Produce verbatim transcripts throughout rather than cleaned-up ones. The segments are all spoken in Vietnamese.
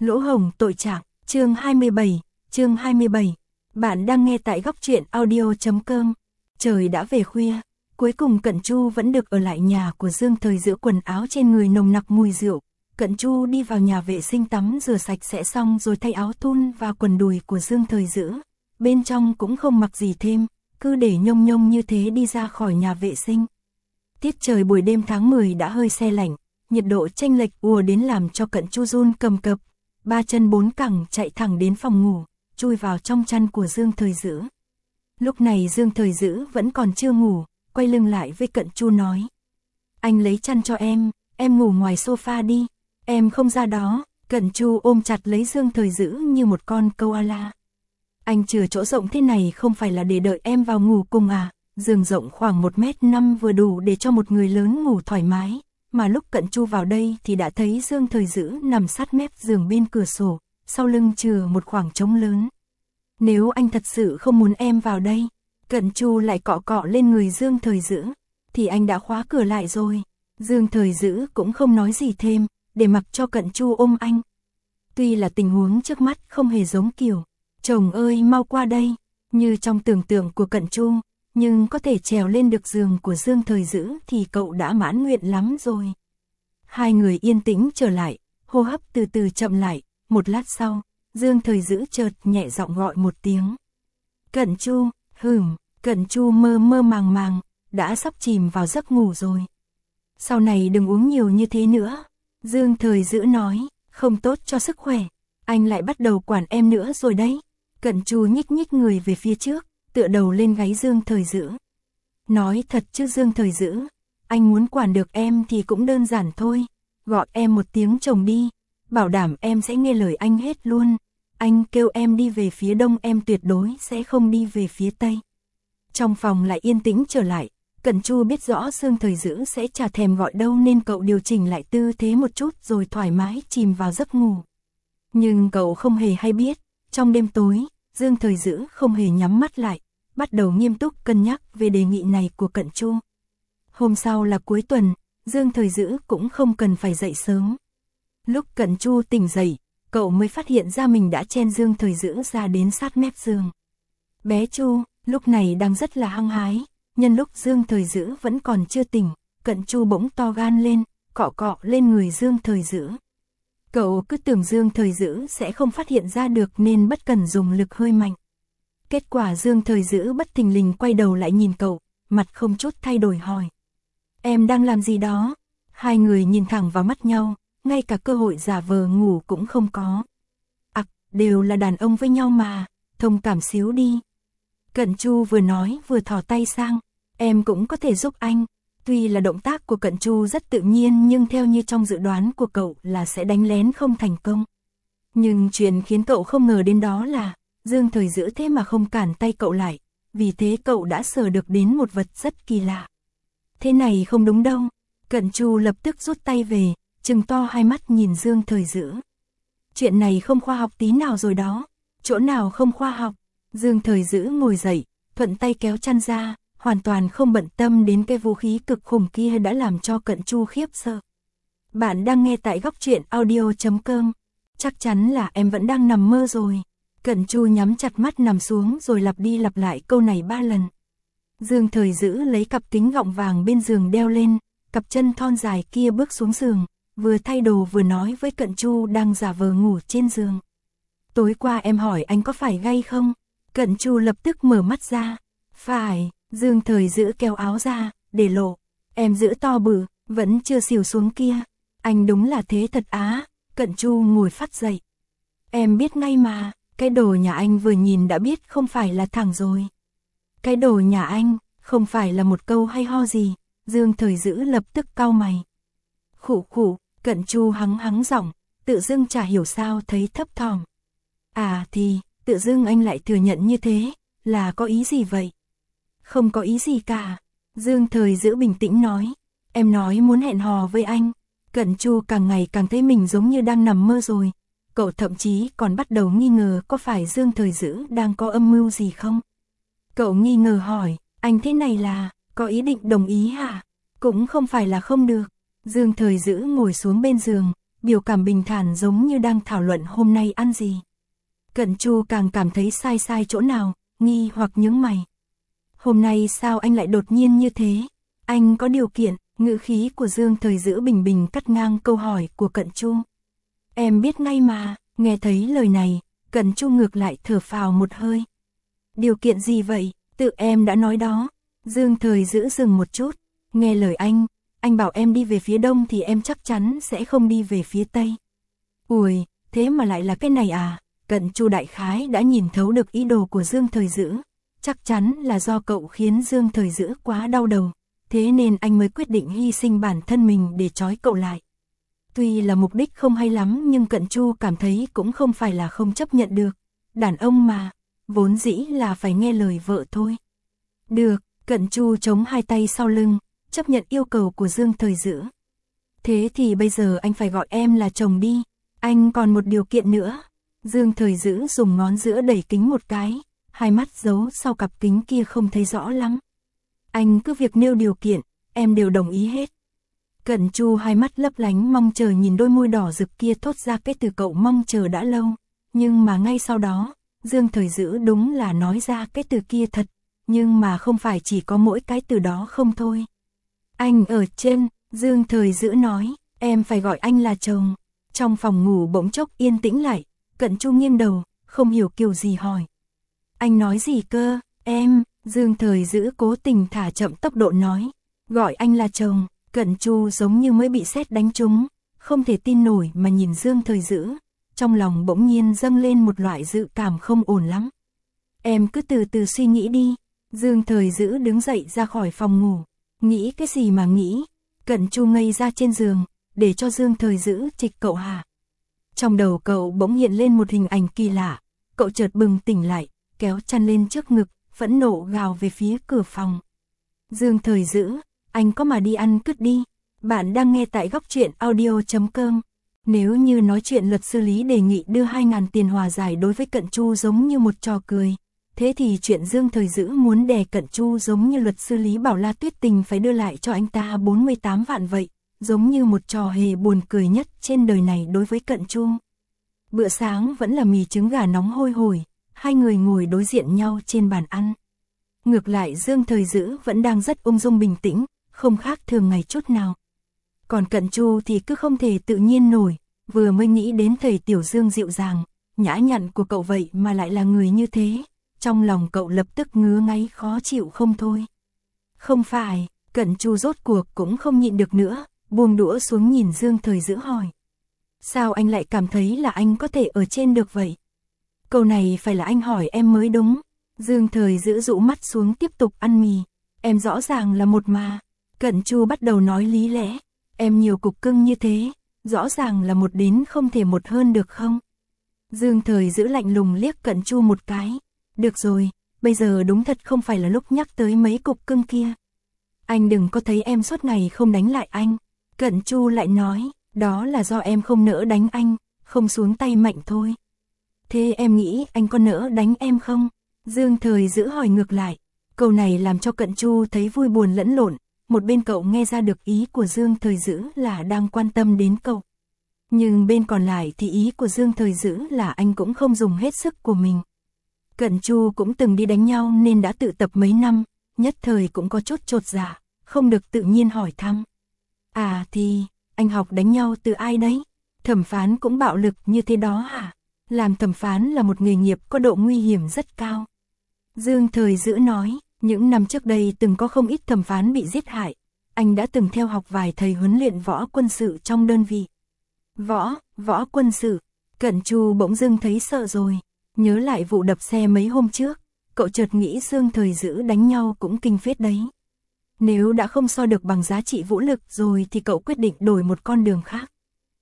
Lỗ hổng tội trạng, chương hai mươi bảy, chương hai mươi bảy. Bạn đang nghe tại góc truyện audio chấm com. Trời đã về khuya, cuối cùng Cận Chu vẫn được ở lại nhà của Dương Thời Dữ, quần áo trên người nồng nặc mùi rượu. Cận Chu đi vào nhà vệ sinh tắm rửa sạch sẽ xong rồi thay áo thun và quần đùi của Dương Thời Dữ. Bên trong cũng không mặc gì thêm, cứ để nhông nhông như thế đi ra khỏi nhà vệ sinh. Tiết trời buổi đêm tháng mười đã hơi se lạnh, nhiệt độ chênh lệch ùa đến làm cho Cận Chu run cầm cập. Ba chân bốn cẳng chạy thẳng đến phòng ngủ, chui vào trong chăn của Dương Thời Dữ. Lúc này Dương Thời Dữ vẫn còn chưa ngủ, quay lưng lại với Cận Chu nói: "Anh lấy chăn cho em, em ngủ ngoài sofa đi, em không ra đó." Cận Chu ôm chặt lấy Dương Thời Dữ như một con koala. "Anh chừa chỗ rộng thế này không phải là để đợi em vào ngủ cùng à? Giường rộng khoảng một mét năm vừa đủ để cho một người lớn ngủ thoải mái." Mà lúc Cận Chu vào đây thì đã thấy Dương Thời Dữ nằm sát mép giường bên cửa sổ, sau lưng chừa một khoảng trống lớn. "Nếu anh thật sự không muốn em vào đây," Cận Chu lại cọ cọ lên người Dương Thời Dữ, "thì anh đã khóa cửa lại rồi." Dương Thời Dữ cũng không nói gì thêm, để mặc cho Cận Chu ôm anh. Tuy là tình huống trước mắt không hề giống kiểu "Chồng ơi mau qua đây" như trong tưởng tượng của Cận Chu, nhưng có thể trèo lên được giường của Dương Thời Dữ thì cậu đã mãn nguyện lắm rồi. Hai người yên tĩnh trở lại, hô hấp từ từ chậm lại, một lát sau, Dương Thời Dữ chợt nhẹ giọng gọi một tiếng. "Cận Chu." "Hửm." Cận Chu mơ mơ màng màng, đã sắp chìm vào giấc ngủ rồi. "Sau này đừng uống nhiều như thế nữa." Dương Thời Dữ nói, "Không tốt cho sức khỏe. Anh lại bắt đầu quản em nữa rồi đấy." Cận Chu nhích nhích người về phía trước, tựa đầu lên gáy Dương Thời Dữ. "Nói thật chứ Dương Thời Dữ, anh muốn quản được em thì cũng đơn giản thôi. Gọi em một tiếng chồng đi, bảo đảm em sẽ nghe lời anh hết luôn. Anh kêu em đi về phía đông em tuyệt đối sẽ không đi về phía tây." Trong phòng lại yên tĩnh trở lại, Cận Chu biết rõ Dương Thời Dữ sẽ chả thèm gọi đâu nên cậu điều chỉnh lại tư thế một chút rồi thoải mái chìm vào giấc ngủ. Nhưng cậu không hề hay biết, trong đêm tối, Dương Thời Dữ không hề nhắm mắt lại, bắt đầu nghiêm túc cân nhắc về đề nghị này của Cận Chu. Hôm sau là cuối tuần, Dương Thời Dữ cũng không cần phải dậy sớm. Lúc Cận Chu tỉnh dậy, cậu mới phát hiện ra mình đã chen Dương Thời Dữ ra đến sát mép giường. Bé Chu, lúc này đang rất là hăng hái, nhân lúc Dương Thời Dữ vẫn còn chưa tỉnh, Cận Chu bỗng to gan lên, cọ cọ lên người Dương Thời Dữ. Cậu cứ tưởng Dương Thời Dữ sẽ không phát hiện ra được nên bất cần dùng lực hơi mạnh. Kết quả Dương Thời Dữ bất thình lình quay đầu lại nhìn cậu, mặt không chút thay đổi hỏi: "Em đang làm gì đó?" Hai người nhìn thẳng vào mắt nhau, ngay cả cơ hội giả vờ ngủ cũng không có. "Ặc, đều là đàn ông với nhau mà, thông cảm xíu đi." Cận Chu vừa nói vừa thò tay sang, "Em cũng có thể giúp anh." Tuy là động tác của Cận Chu rất tự nhiên nhưng theo như trong dự đoán của cậu là sẽ đánh lén không thành công. Nhưng chuyện khiến cậu không ngờ đến đó là Dương Thời Dữ thế mà không cản tay cậu lại, vì thế cậu đã sờ được đến một vật rất kỳ lạ. "Thế này không đúng đâu." Cận Chu lập tức rút tay về, trừng to hai mắt nhìn Dương Thời Dữ. "Chuyện này không khoa học tí nào rồi đó." "Chỗ nào không khoa học?" Dương Thời Dữ ngồi dậy, thuận tay kéo chăn ra, hoàn toàn không bận tâm đến cái vũ khí cực khủng kia đã làm cho Cận Chu khiếp sợ. Bạn đang nghe tại góc truyện audio chấm com. "Chắc chắn là em vẫn đang nằm mơ rồi." Cận Chu nhắm chặt mắt nằm xuống rồi lặp đi lặp lại câu này ba lần. Dương Thời Dữ lấy cặp kính gọng vàng bên giường đeo lên, cặp chân thon dài kia bước xuống giường, vừa thay đồ vừa nói với Cận Chu đang giả vờ ngủ trên giường: "Tối qua em hỏi anh có phải gay không?" Cận Chu lập tức mở mắt ra. "Phải." Dương Thời Dữ kéo áo ra, để lộ: "Em giữ to bự, vẫn chưa xỉu xuống kia." "Anh đúng là thế thật á." Cận Chu ngồi phắt dậy. "Em biết ngay mà, cái đồ nhà anh vừa nhìn đã biết không phải là thẳng rồi." "Cái đồ nhà anh, không phải là một câu hay ho gì." Dương Thời Dữ lập tức cau mày. "Khụ khụ." Cận Chu hắng hắng giọng, tự dưng chả hiểu sao thấy thấp thỏm. "À thì, tự dưng anh lại thừa nhận như thế, là có ý gì vậy?" "Không có ý gì cả." Dương Thời Dữ bình tĩnh nói. "Em nói muốn hẹn hò với anh." Cận Chu càng ngày càng thấy mình giống như đang nằm mơ rồi. Cậu thậm chí còn bắt đầu nghi ngờ có phải Dương Thời Dữ đang có âm mưu gì không. Cậu nghi ngờ hỏi: "Anh thế này là, có ý định đồng ý hả?" "Cũng không phải là không được." Dương Thời Dữ ngồi xuống bên giường, biểu cảm bình thản giống như đang thảo luận hôm nay ăn gì. Cận Chu càng cảm thấy sai sai chỗ nào, nghi hoặc nhướng mày. Hôm nay sao anh lại đột nhiên như thế? Anh có điều kiện, ngữ khí của Dương Thời Dữ bình bình cắt ngang câu hỏi của Cận Chu. Em biết ngay mà, nghe thấy lời này, Cận Chu ngược lại thở phào một hơi. Điều kiện gì vậy? Tự em đã nói đó. Dương Thời Dữ dừng một chút, nghe lời anh, anh bảo em đi về phía đông thì em chắc chắn sẽ không đi về phía tây. Ui, thế mà lại là cái này à? Cận Chu đại khái đã nhìn thấu được ý đồ của Dương Thời Dữ, chắc chắn là do cậu khiến Dương Thời Dữ quá đau đầu, thế nên anh mới quyết định hy sinh bản thân mình để trói cậu lại. Tuy là mục đích không hay lắm nhưng Cận Chu cảm thấy cũng không phải là không chấp nhận được, đàn ông mà, vốn dĩ là phải nghe lời vợ thôi. Được, Cận Chu chống hai tay sau lưng, chấp nhận yêu cầu của Dương Thời Dữ. Thế thì bây giờ anh phải gọi em là chồng đi, anh còn một điều kiện nữa. Dương Thời Dữ dùng ngón giữa đẩy kính một cái, hai mắt giấu sau cặp kính kia không thấy rõ lắm. Anh cứ việc nêu điều kiện, em đều đồng ý hết. Cận Chu hai mắt lấp lánh mong chờ nhìn đôi môi đỏ rực kia thốt ra cái từ cậu mong chờ đã lâu. Nhưng mà ngay sau đó, Dương Thời Dữ đúng là nói ra cái từ kia thật, nhưng mà không phải chỉ có mỗi cái từ đó không thôi. Anh ở trên, Dương Thời Dữ nói, em phải gọi anh là chồng. Trong phòng ngủ bỗng chốc yên tĩnh lại, Cận Chu nghiêng đầu, không hiểu kiểu gì hỏi. Anh nói gì cơ, em, Dương Thời Dữ cố tình thả chậm tốc độ nói, gọi anh là chồng. Cận Chu giống như mới bị sét đánh trúng, không thể tin nổi mà nhìn Dương Thời Dữ, trong lòng bỗng nhiên dâng lên một loại dự cảm không ổn lắm. Em cứ từ từ suy nghĩ đi. Dương Thời Dữ đứng dậy ra khỏi phòng ngủ, nghĩ cái gì mà nghĩ. Cận Chu ngây ra trên giường, để cho Dương Thời Dữ trịch cậu hả. Trong đầu cậu bỗng hiện lên một hình ảnh kỳ lạ, cậu chợt bừng tỉnh lại, kéo chăn lên trước ngực, phẫn nộ gào về phía cửa phòng. Dương Thời Dữ, anh có mà đi ăn cứt đi. Bạn đang nghe tại góc truyện audio chấm com. Nếu như nói chuyện luật sư Lý đề nghị đưa hai ngàn tiền hòa giải đối với Cận Chu giống như một trò cười, thế thì chuyện Dương Thời Dữ muốn đè Cận Chu giống như luật sư Lý bảo La Tuyết Tình phải đưa lại cho anh ta bốn mươi tám vạn vậy, giống như một trò hề buồn cười nhất trên đời này đối với Cận Chu. Bữa sáng vẫn là mì trứng gà nóng hôi hổi, hai người ngồi đối diện nhau trên bàn ăn. Ngược lại Dương Thời Dữ vẫn đang rất ung dung bình tĩnh, không khác thường ngày chút nào. Còn Cận Chu thì cứ không thể tự nhiên nổi, vừa mới nghĩ đến thầy Tiểu Dương dịu dàng, nhã nhặn của cậu vậy mà lại là người như thế, trong lòng cậu lập tức ngứa ngáy khó chịu không thôi. Không phải, Cận Chu rốt cuộc cũng không nhịn được nữa, buông đũa xuống nhìn Dương Thời Dữ hỏi. Sao anh lại cảm thấy là anh có thể ở trên được vậy? Câu này phải là anh hỏi em mới đúng. Dương Thời Dữ rũ mắt xuống tiếp tục ăn mì. Em rõ ràng là một mà. Cận Chu bắt đầu nói lý lẽ. Em nhiều cục cưng như thế, rõ ràng là một đến không thể một hơn được không? Dương Thời Dữ lạnh lùng liếc Cận Chu một cái. Được rồi, bây giờ đúng thật không phải là lúc nhắc tới mấy cục cưng kia. Anh đừng có thấy em suốt ngày không đánh lại anh. Cận Chu lại nói, đó là do em không nỡ đánh anh, không xuống tay mạnh thôi. Thế em nghĩ anh có nỡ đánh em không? Dương Thời Dữ hỏi ngược lại. Câu này làm cho Cận Chu thấy vui buồn lẫn lộn. Một bên cậu nghe ra được ý của Dương Thời Dữ là đang quan tâm đến cậu. Nhưng bên còn lại thì ý của Dương Thời Dữ là anh cũng không dùng hết sức của mình. Cận Chu cũng từng đi đánh nhau nên đã tự tập mấy năm, nhất thời cũng có chút chột dạ, không được tự nhiên hỏi thăm. À thì, anh học đánh nhau từ ai đấy? Thẩm phán cũng bạo lực như thế đó hả? Làm thẩm phán là một nghề nghiệp có độ nguy hiểm rất cao. Dương Thời Dữ nói, những năm trước đây từng có không ít thẩm phán bị giết hại. Anh đã từng theo học vài thầy huấn luyện võ quân sự trong đơn vị. Võ, võ quân sự. Cận Chu bỗng dưng thấy sợ rồi. Nhớ lại vụ đập xe mấy hôm trước, cậu chợt nghĩ Dương Thời Dữ đánh nhau cũng kinh phết đấy. Nếu đã không so được bằng giá trị vũ lực rồi thì cậu quyết định đổi một con đường khác.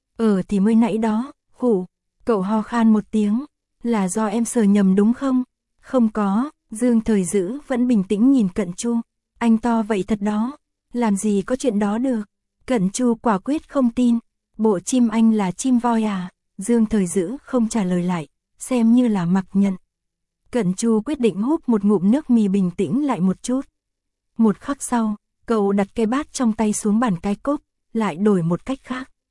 Ờ thì mới nãy đó, khủ, cậu ho khan một tiếng, là do em sờ nhầm đúng không? Không có, Dương Thời Dữ vẫn bình tĩnh nhìn Cận Chu. Anh to vậy thật đó, làm gì có chuyện đó được. Cận Chu quả quyết không tin, bộ chim anh là chim voi à? Dương Thời Dữ không trả lời lại, xem như là mặc nhận. Cận Chu quyết định húp một ngụm nước mì bình tĩnh lại một chút. Một khắc sau, cậu đặt cái bát trong tay xuống bàn cái cốp, lại đổi một cách khác.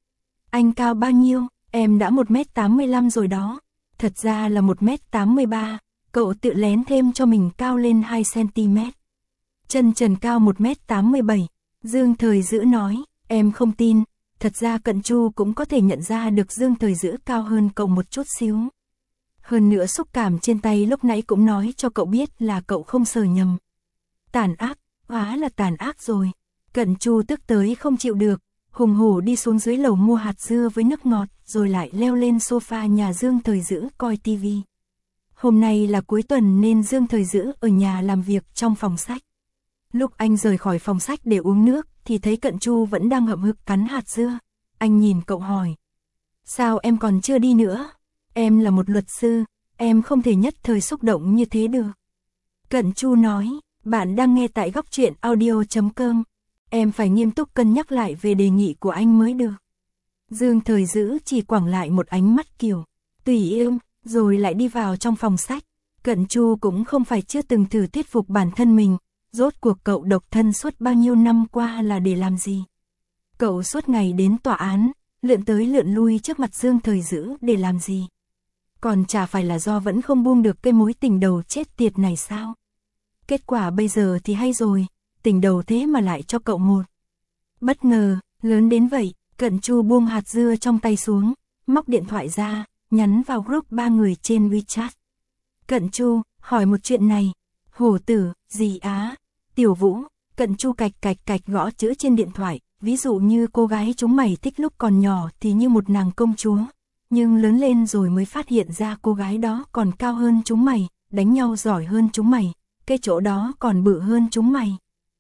Anh cao bao nhiêu? Em đã một mét tám mươi lăm rồi đó. Thật ra là một mét tám mươi ba, cậu tự lén thêm cho mình cao lên hai xăng-ti-mét. Chân Trần cao một mét tám mươi bảy, Dương Thời Dữ nói, em không tin, thật ra Cận Chu cũng có thể nhận ra được Dương Thời Dữ cao hơn cậu một chút xíu. Hơn nữa xúc cảm trên tay lúc nãy cũng nói cho cậu biết là cậu không sờ nhầm. Tàn ác, hóa là tàn ác rồi. Cận Chu tức tới không chịu được, hùng hổ đi xuống dưới lầu mua hạt dưa với nước ngọt, rồi lại leo lên sofa nhà Dương Thời Dữ coi tivi. Hôm nay là cuối tuần nên Dương Thời Dữ ở nhà làm việc trong phòng sách. Lúc anh rời khỏi phòng sách để uống nước thì thấy Cận Chu vẫn đang hậm hực cắn hạt dưa. Anh nhìn cậu hỏi, sao em còn chưa đi nữa? Em là một luật sư, em không thể nhất thời xúc động như thế được. Cận Chu nói, bạn đang nghe tại góc truyện audio chấm com. Em phải nghiêm túc cân nhắc lại về đề nghị của anh mới được. Dương Thời Dữ chỉ quẳng lại một ánh mắt kiểu, tùy em, rồi lại đi vào trong phòng sách. Cận Chu cũng không phải chưa từng thử thuyết phục bản thân mình, rốt cuộc cậu độc thân suốt bao nhiêu năm qua là để làm gì? Cậu suốt ngày đến tòa án, lượn tới lượn lui trước mặt Dương Thời Dữ để làm gì? Còn chả phải là do vẫn không buông được cái mối tình đầu chết tiệt này sao? Kết quả bây giờ thì hay rồi, tình đầu thế mà lại cho cậu một. Bất ngờ, lớn đến vậy, Cận Chu buông hạt dưa trong tay xuống, móc điện thoại ra, nhắn vào group ba người trên WeChat. Cận Chu, hỏi một chuyện này. Hổ tử, gì á? Tiểu Vũ, Cận Chu cạch cạch cạch gõ chữ trên điện thoại, ví dụ như cô gái chúng mày thích lúc còn nhỏ thì như một nàng công chúa. Nhưng lớn lên rồi mới phát hiện ra cô gái đó còn cao hơn chúng mày, đánh nhau giỏi hơn chúng mày, cái chỗ đó còn bự hơn chúng mày.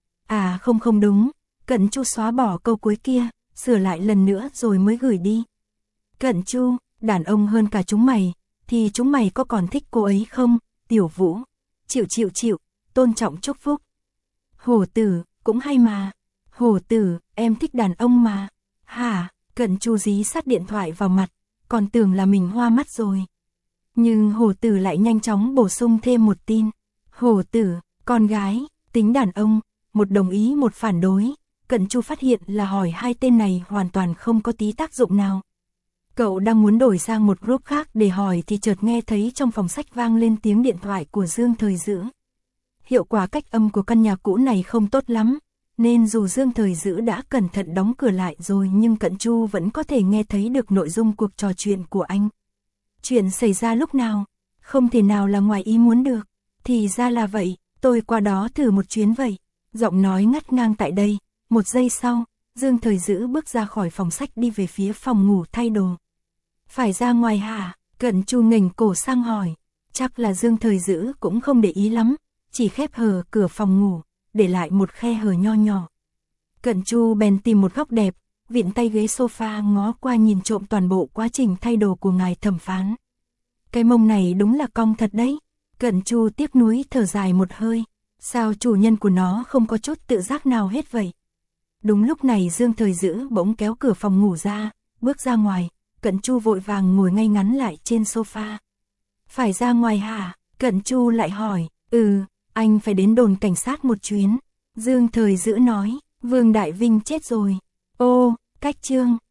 À không không đúng, Cận Chu xóa bỏ câu cuối kia, sửa lại lần nữa rồi mới gửi đi. Cận Chu, đàn ông hơn cả chúng mày, thì chúng mày có còn thích cô ấy không? Tiểu Vũ, chịu chịu chịu, tôn trọng chúc phúc. Hổ tử, cũng hay mà. Hổ tử, em thích đàn ông mà. Hả? Cận Chu dí sát điện thoại vào mặt, còn tưởng là mình hoa mắt rồi. Nhưng hổ tử lại nhanh chóng bổ sung thêm một tin. Hổ tử, con gái, tính đàn ông, một đồng ý một phản đối. Cận Chu phát hiện là hỏi hai tên này hoàn toàn không có tí tác dụng nào. Cậu đang muốn đổi sang một group khác để hỏi thì chợt nghe thấy trong phòng sách vang lên tiếng điện thoại của Dương Thời Dữ. Hiệu quả cách âm của căn nhà cũ này không tốt lắm, nên dù Dương Thời Dữ đã cẩn thận đóng cửa lại rồi nhưng Cận Chu vẫn có thể nghe thấy được nội dung cuộc trò chuyện của anh. Chuyện xảy ra lúc nào? Không thể nào là ngoài ý muốn được. Thì ra là vậy, tôi qua đó thử một chuyến vậy. Giọng nói ngắt ngang tại đây. Một giây sau, Dương Thời Dữ bước ra khỏi phòng sách đi về phía phòng ngủ thay đồ. Phải ra ngoài hả? Cận Chu nghềnh cổ sang hỏi. Chắc là Dương Thời Dữ cũng không để ý lắm, chỉ khép hờ cửa phòng ngủ, để lại một khe hở nho nhỏ. Cận Chu bèn tìm một góc đẹp, vịn tay ghế sofa ngó qua nhìn trộm toàn bộ quá trình thay đồ của ngài thẩm phán. Cái mông này đúng là cong thật đấy. Cận Chu tiếc nuối thở dài một hơi. Sao chủ nhân của nó không có chút tự giác nào hết vậy? Đúng lúc này Dương Thời Dữ bỗng kéo cửa phòng ngủ ra, bước ra ngoài. Cận Chu vội vàng ngồi ngay ngắn lại trên sofa. Phải ra ngoài hả? Cận Chu lại hỏi. Ừ, anh phải đến đồn cảnh sát một chuyến. Dương Thời Dữ nói. Vương Đại Vinh chết rồi. Ô, cách chương.